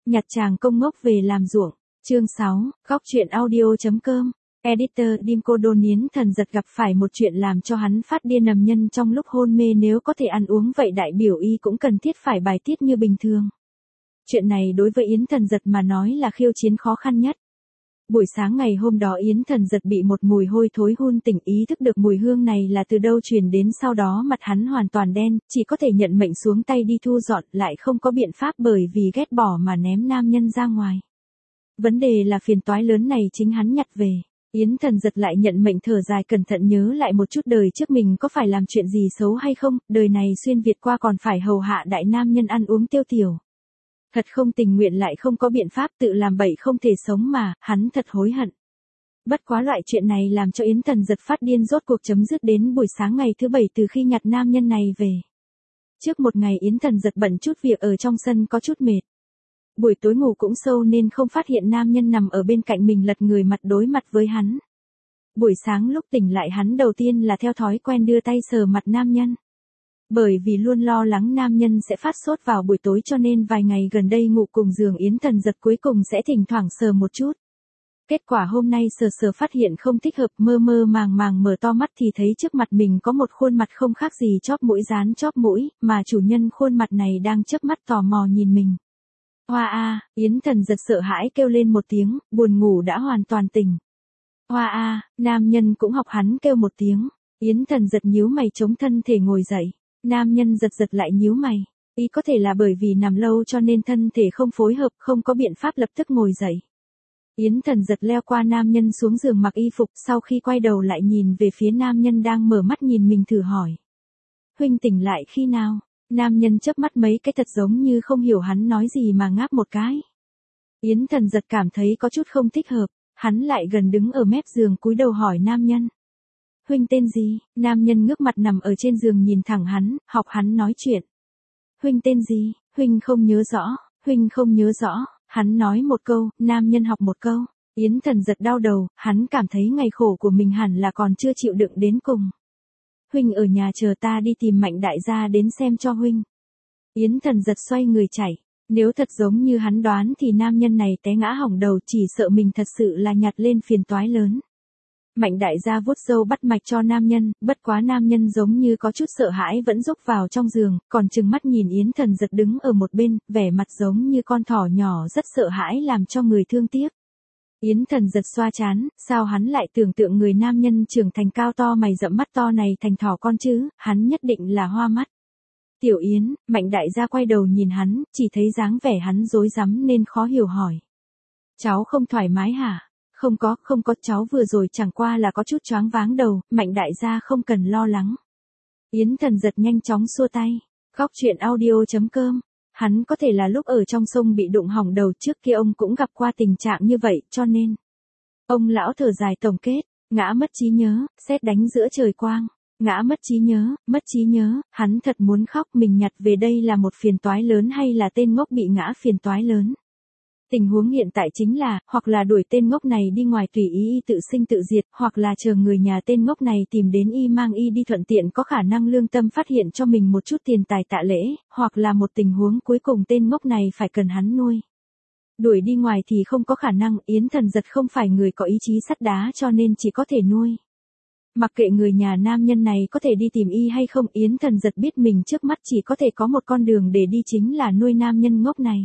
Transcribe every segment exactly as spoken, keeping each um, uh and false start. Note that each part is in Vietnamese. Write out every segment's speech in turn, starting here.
Nhặt chàng công ngốc về làm ruộng. Chương sáu, góc truyện audio.com. Editor Dimco Đôn Yến Thần Giật gặp phải một chuyện làm cho hắn phát điên nằm nhân trong lúc hôn mê, nếu có thể ăn uống vậy đại biểu y cũng cần thiết phải bài tiết như bình thường. Chuyện này đối với Yến Thần Giật mà nói là khiêu chiến khó khăn nhất. Buổi sáng ngày hôm đó Yến Thần Giật bị một mùi hôi thối hun tỉnh, ý thức được mùi hương này là từ đâu truyền đến, sau đó mặt hắn hoàn toàn đen, chỉ có thể nhận mệnh xuống tay đi thu dọn, lại không có biện pháp bởi vì ghét bỏ mà ném nam nhân ra ngoài. Vấn đề là phiền toái lớn này chính hắn nhặt về. Yến Thần Giật lại nhận mệnh thở dài cẩn thận nhớ lại một chút đời trước mình có phải làm chuyện gì xấu hay không, đời này xuyên Việt qua còn phải hầu hạ đại nam nhân ăn uống tiêu tiểu. Thật không tình nguyện lại không có biện pháp, tự làm bậy không thể sống mà, hắn thật hối hận. Bất quá loại chuyện này làm cho Yến Thần Giật phát điên rốt cuộc chấm dứt đến buổi sáng ngày thứ bảy từ khi nhặt nam nhân này về. Trước một ngày Yến Thần Giật bận chút việc ở trong sân có chút mệt. Buổi tối ngủ cũng sâu nên không phát hiện nam nhân nằm ở bên cạnh mình lật người mặt đối mặt với hắn. Buổi sáng lúc tỉnh lại hắn đầu tiên là theo thói quen đưa tay sờ mặt nam nhân. Bởi vì luôn lo lắng nam nhân sẽ phát sốt vào buổi tối cho nên vài ngày gần đây ngủ cùng giường Yến Thần Giật cuối cùng sẽ thỉnh thoảng sờ một chút. Kết quả hôm nay sờ sờ phát hiện không thích hợp, mơ mơ màng màng mở to mắt thì thấy trước mặt mình có một khuôn mặt không khác gì chóp mũi dán chóp mũi, mà chủ nhân khuôn mặt này đang chớp mắt tò mò nhìn mình. Hoa a, Yến Thần Giật sợ hãi kêu lên một tiếng, buồn ngủ đã hoàn toàn tỉnh. Hoa a, nam nhân cũng học hắn kêu một tiếng. Yến Thần Giật nhíu mày chống thân thể ngồi dậy. Nam nhân giật giật lại nhíu mày. Ý có thể là bởi vì nằm lâu cho nên thân thể không phối hợp, không có biện pháp lập tức ngồi dậy. Yến Thần Giật leo qua nam nhân xuống giường mặc y phục, sau khi quay đầu lại nhìn về phía nam nhân đang mở mắt nhìn mình thử hỏi. Huynh tỉnh lại khi nào? Nam nhân chớp mắt mấy cái thật giống như không hiểu hắn nói gì mà ngáp một cái. Yến Thần Giật cảm thấy có chút không thích hợp, hắn lại gần đứng ở mép giường cúi đầu hỏi nam nhân. Huynh tên gì? Nam nhân ngước mặt nằm ở trên giường nhìn thẳng hắn, học hắn nói chuyện. Huynh tên gì? Huynh không nhớ rõ, huynh không nhớ rõ, hắn nói một câu, nam nhân học một câu. Yến Thần Giật đau đầu, hắn cảm thấy ngày khổ của mình hẳn là còn chưa chịu đựng đến cùng. Huynh ở nhà chờ ta đi tìm Mạnh đại gia đến xem cho huynh. Yến Thần Giật xoay người chạy. Nếu thật giống như hắn đoán thì nam nhân này té ngã hỏng đầu, chỉ sợ mình thật sự là nhặt lên phiền toái lớn. Mạnh đại gia vuốt râu bắt mạch cho nam nhân, bất quá nam nhân giống như có chút sợ hãi vẫn rúc vào trong giường, còn trừng mắt nhìn Yến Thần Giật đứng ở một bên, vẻ mặt giống như con thỏ nhỏ rất sợ hãi làm cho người thương tiếc. Yến Thần Giật xoa chán, sao hắn lại tưởng tượng người nam nhân trưởng thành cao to mày rậm mắt to này thành thỏ con chứ, hắn nhất định là hoa mắt. Tiểu Yến, Mạnh đại gia quay đầu nhìn hắn, chỉ thấy dáng vẻ hắn rối rắm nên khó hiểu hỏi. Cháu không thoải mái hả? Không có, không có, cháu vừa rồi chẳng qua là có chút choáng váng đầu, Mạnh đại gia không cần lo lắng. Yến Thần Giật nhanh chóng xua tay. Góc truyện audio.com. Hắn có thể là lúc ở trong sông bị đụng hỏng đầu, trước kia ông cũng gặp qua tình trạng như vậy, cho nên. Ông lão thở dài tổng kết, ngã mất trí nhớ, sét đánh giữa trời quang. Ngã mất trí nhớ, mất trí nhớ, hắn thật muốn khóc, mình nhặt về đây là một phiền toái lớn hay là tên ngốc bị ngã phiền toái lớn. Tình huống hiện tại chính là, hoặc là đuổi tên ngốc này đi ngoài tùy ý y tự sinh tự diệt, hoặc là chờ người nhà tên ngốc này tìm đến y mang y đi thuận tiện có khả năng lương tâm phát hiện cho mình một chút tiền tài tạ lễ, hoặc là một tình huống cuối cùng tên ngốc này phải cần hắn nuôi. Đuổi đi ngoài thì không có khả năng, Yến Thần Giật không phải người có ý chí sắt đá cho nên chỉ có thể nuôi. Mặc kệ người nhà nam nhân này có thể đi tìm y hay không, Yến Thần Giật biết mình trước mắt chỉ có thể có một con đường để đi, chính là nuôi nam nhân ngốc này.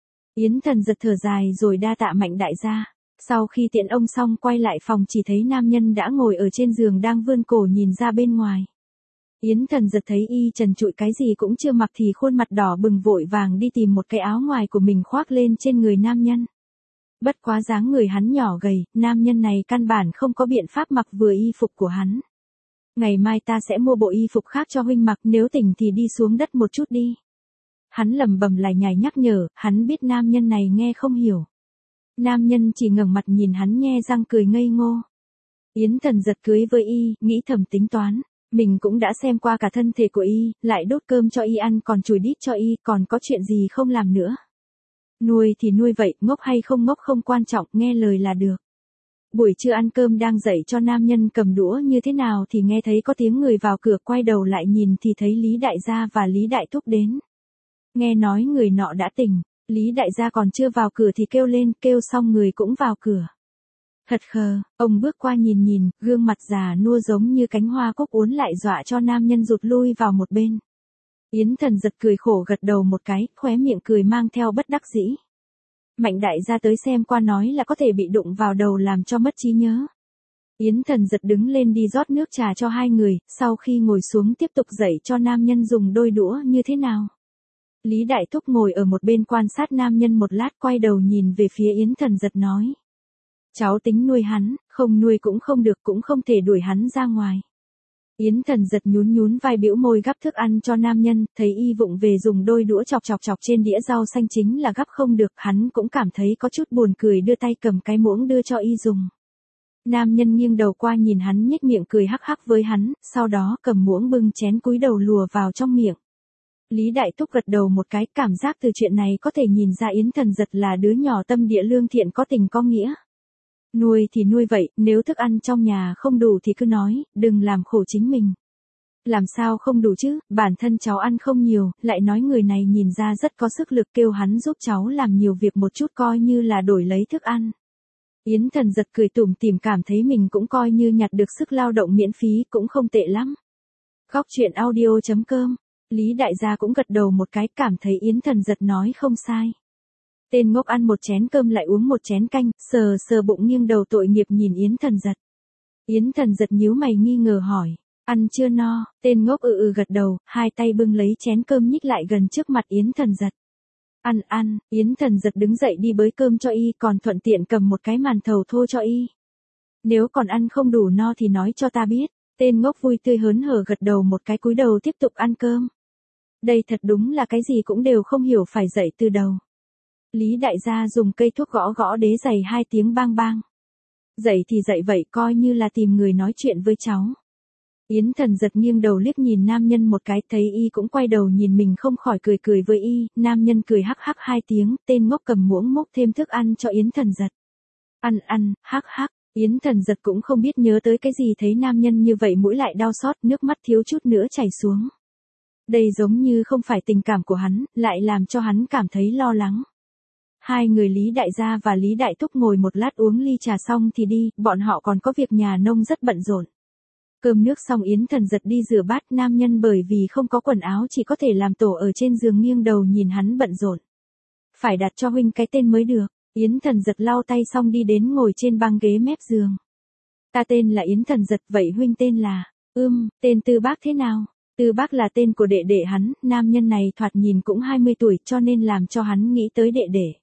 Yến Thần Giật thở dài rồi đa tạ Mạnh đại gia. Sau khi tiện ông xong quay lại phòng chỉ thấy nam nhân đã ngồi ở trên giường đang vươn cổ nhìn ra bên ngoài. Yến Thần Giật thấy y trần trụi cái gì cũng chưa mặc thì khuôn mặt đỏ bừng vội vàng đi tìm một cái áo ngoài của mình khoác lên trên người nam nhân. Bất quá dáng người hắn nhỏ gầy, nam nhân này căn bản không có biện pháp mặc vừa y phục của hắn. Ngày mai ta sẽ mua bộ y phục khác cho huynh mặc, nếu tỉnh thì đi xuống đất một chút đi. Hắn lẩm bẩm lải nhải nhắc nhở, hắn biết nam nhân này nghe không hiểu. Nam nhân chỉ ngẩng mặt nhìn hắn nhe răng cười ngây ngô. Yến Thần Giật cưới với y, nghĩ thầm tính toán. Mình cũng đã xem qua cả thân thể của y, lại đốt cơm cho y ăn còn chùi đít cho y, còn có chuyện gì không làm nữa. Nuôi thì nuôi vậy, ngốc hay không ngốc không quan trọng, nghe lời là được. Buổi trưa ăn cơm đang dậy cho nam nhân cầm đũa như thế nào thì nghe thấy có tiếng người vào cửa, quay đầu lại nhìn thì thấy Lý đại gia và Lý đại thúc đến. Nghe nói người nọ đã tỉnh, Lý đại gia còn chưa vào cửa thì kêu lên, kêu xong người cũng vào cửa. Thật khờ, ông bước qua nhìn nhìn, gương mặt già nua giống như cánh hoa cúc uốn lại dọa cho nam nhân rụt lui vào một bên. Yến Thần giật cười khổ gật đầu một cái, khóe miệng cười mang theo bất đắc dĩ. Mạnh đại gia tới xem qua nói là có thể bị đụng vào đầu làm cho mất trí nhớ. Yến Thần giật đứng lên đi rót nước trà cho hai người, sau khi ngồi xuống tiếp tục dạy cho nam nhân dùng đôi đũa như thế nào. Lý Đại Thúc ngồi ở một bên quan sát nam nhân một lát, quay đầu nhìn về phía Yến Thần giật nói. Cháu tính nuôi hắn, không nuôi cũng không được, cũng không thể đuổi hắn ra ngoài. Yến Thần giật nhún nhún vai bĩu môi gắp thức ăn cho nam nhân, thấy y vụng về dùng đôi đũa chọc chọc chọc trên đĩa rau xanh chính là gắp không được, hắn cũng cảm thấy có chút buồn cười, đưa tay cầm cái muỗng đưa cho y dùng. Nam nhân nghiêng đầu qua nhìn hắn nhếch miệng cười hắc hắc với hắn, sau đó cầm muỗng bưng chén cúi đầu lùa vào trong miệng. Lý Đại Thúc gật đầu một cái, cảm giác từ chuyện này có thể nhìn ra Yến Thần giật là đứa nhỏ tâm địa lương thiện có tình có nghĩa. Nuôi thì nuôi vậy, nếu thức ăn trong nhà không đủ thì cứ nói, đừng làm khổ chính mình. Làm sao không đủ chứ, bản thân cháu ăn không nhiều, lại nói người này nhìn ra rất có sức lực, kêu hắn giúp cháu làm nhiều việc một chút coi như là đổi lấy thức ăn. Yến Thần giật cười tủm tỉm, cảm thấy mình cũng coi như nhặt được sức lao động miễn phí, cũng không tệ lắm. Góc truyện audio chấm com, Lý đại gia cũng gật đầu một cái, cảm thấy Yến Thần giật nói không sai. Tên ngốc ăn một chén cơm lại uống một chén canh, sờ sờ bụng nghiêng đầu tội nghiệp nhìn Yến Thần giật. Yến Thần giật nhíu mày nghi ngờ hỏi, ăn chưa no, tên ngốc ừ ừ gật đầu, hai tay bưng lấy chén cơm nhích lại gần trước mặt Yến Thần giật. Ăn ăn, Yến Thần giật đứng dậy đi bới cơm cho y, còn thuận tiện cầm một cái màn thầu thô cho y. Nếu còn ăn không đủ no thì nói cho ta biết. Tên ngốc vui tươi hớn hở gật đầu một cái, cúi đầu tiếp tục ăn cơm. Đây thật đúng là cái gì cũng đều không hiểu, phải dậy từ đầu. Lý đại gia dùng cây thuốc gõ gõ đế giày hai tiếng bang bang. Dậy thì dậy vậy, coi như là tìm người nói chuyện với cháu. Yến Thần giật nghiêng đầu liếc nhìn nam nhân một cái, thấy y cũng quay đầu nhìn mình không khỏi cười cười với y, nam nhân cười hắc hắc hai tiếng, tên ngốc cầm muỗng múc thêm thức ăn cho Yến Thần giật. Ăn ăn, hắc hắc, Yến Thần giật cũng không biết nhớ tới cái gì, thấy nam nhân như vậy mũi lại đau xót, nước mắt thiếu chút nữa chảy xuống. Đây giống như không phải tình cảm của hắn, lại làm cho hắn cảm thấy lo lắng. Hai người Lý đại gia và Lý Đại Thúc ngồi một lát uống ly trà xong thì đi, bọn họ còn có việc nhà nông rất bận rộn. Cơm nước xong Yến Thần giật đi rửa bát, nam nhân bởi vì không có quần áo chỉ có thể làm tổ ở trên giường nghiêng đầu nhìn hắn bận rộn. Phải đặt cho huynh cái tên mới được. Yến Thần giật lau tay xong đi đến ngồi trên băng ghế mép giường. Ta tên là Yến Thần giật, vậy huynh tên là? Ưm, tên Tư Bác thế nào? Tư Bác là tên của đệ đệ hắn, nam nhân này thoạt nhìn cũng hai mươi tuổi cho nên làm cho hắn nghĩ tới đệ đệ.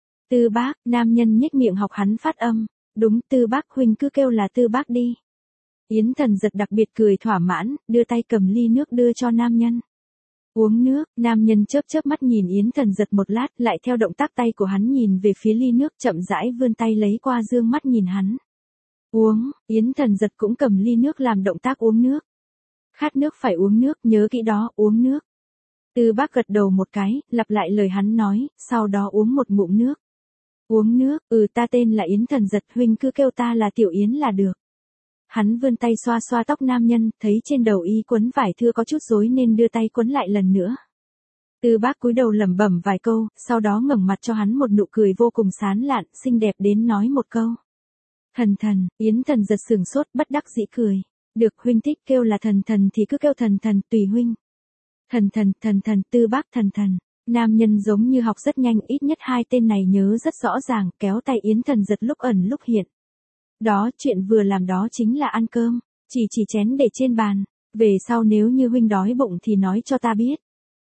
Tư Bác, nam nhân nhếch miệng học hắn phát âm. Đúng, Tư Bác, huynh cứ kêu là Tư Bác đi. Yến Thần giật đặc biệt cười thỏa mãn, đưa tay cầm ly nước đưa cho nam nhân. Uống nước, nam nhân chớp chớp mắt nhìn Yến Thần giật một lát, lại theo động tác tay của hắn nhìn về phía ly nước, chậm rãi vươn tay lấy qua, dương mắt nhìn hắn. Uống, Yến Thần giật cũng cầm ly nước làm động tác uống nước. Khát nước phải uống nước, nhớ kỹ đó, uống nước. Tư Bác gật đầu một cái, lặp lại lời hắn nói, sau đó uống một ngụm nước. Uống nước, ừ ta tên là Yến Thần giật, huynh cứ kêu ta là Tiểu Yến là được. Hắn vươn tay xoa xoa tóc nam nhân, thấy trên đầu y quấn vải thưa có chút rối nên đưa tay quấn lại lần nữa. Tư Bác cúi đầu lẩm bẩm vài câu, sau đó ngẩng mặt cho hắn một nụ cười vô cùng sán lạn, xinh đẹp đến nói một câu. Thần thần, Yến Thần giật sừng sốt, bất đắc dĩ cười. Được, huynh thích kêu là thần thần thì cứ kêu thần thần, tùy huynh. Thần thần, thần thần, Tư Bác thần thần. Nam nhân giống như học rất nhanh, ít nhất hai tên này nhớ rất rõ ràng, kéo tay Yến Thần giật lúc ẩn lúc hiện. Đó, chuyện vừa làm đó chính là ăn cơm, chỉ chỉ chén để trên bàn, về sau nếu như huynh đói bụng thì nói cho ta biết.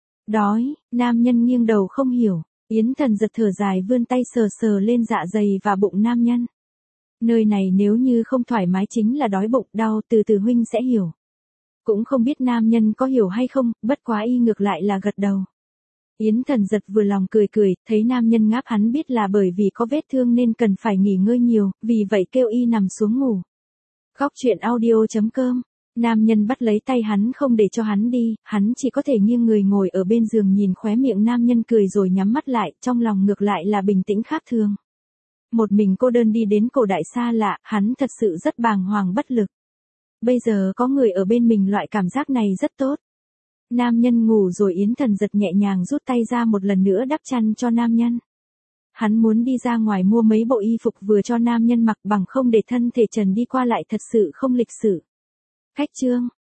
Đói, nam nhân nghiêng đầu không hiểu, Yến Thần giật thở dài vươn tay sờ sờ lên dạ dày và bụng nam nhân. Nơi này nếu như không thoải mái chính là đói bụng, đau, từ từ huynh sẽ hiểu. Cũng không biết nam nhân có hiểu hay không, bất quá y ngược lại là gật đầu. Yến Thần giật vừa lòng cười cười, thấy nam nhân ngáp hắn biết là bởi vì có vết thương nên cần phải nghỉ ngơi nhiều, vì vậy kêu y nằm xuống ngủ. Góc truyện audio chấm com, nam nhân bắt lấy tay hắn không để cho hắn đi, hắn chỉ có thể nghiêng người ngồi ở bên giường nhìn khóe miệng nam nhân cười rồi nhắm mắt lại, trong lòng ngược lại là bình tĩnh khác thường. Một mình cô đơn đi đến cổ đại xa lạ, hắn thật sự rất bàng hoàng bất lực. Bây giờ có người ở bên mình loại cảm giác này rất tốt. Nam nhân ngủ rồi Yến Thần giật nhẹ nhàng rút tay ra một lần nữa đắp chăn cho nam nhân. Hắn muốn đi ra ngoài mua mấy bộ y phục vừa cho nam nhân mặc bằng không để thân thể trần đi qua lại thật sự không lịch sự. Khách trương,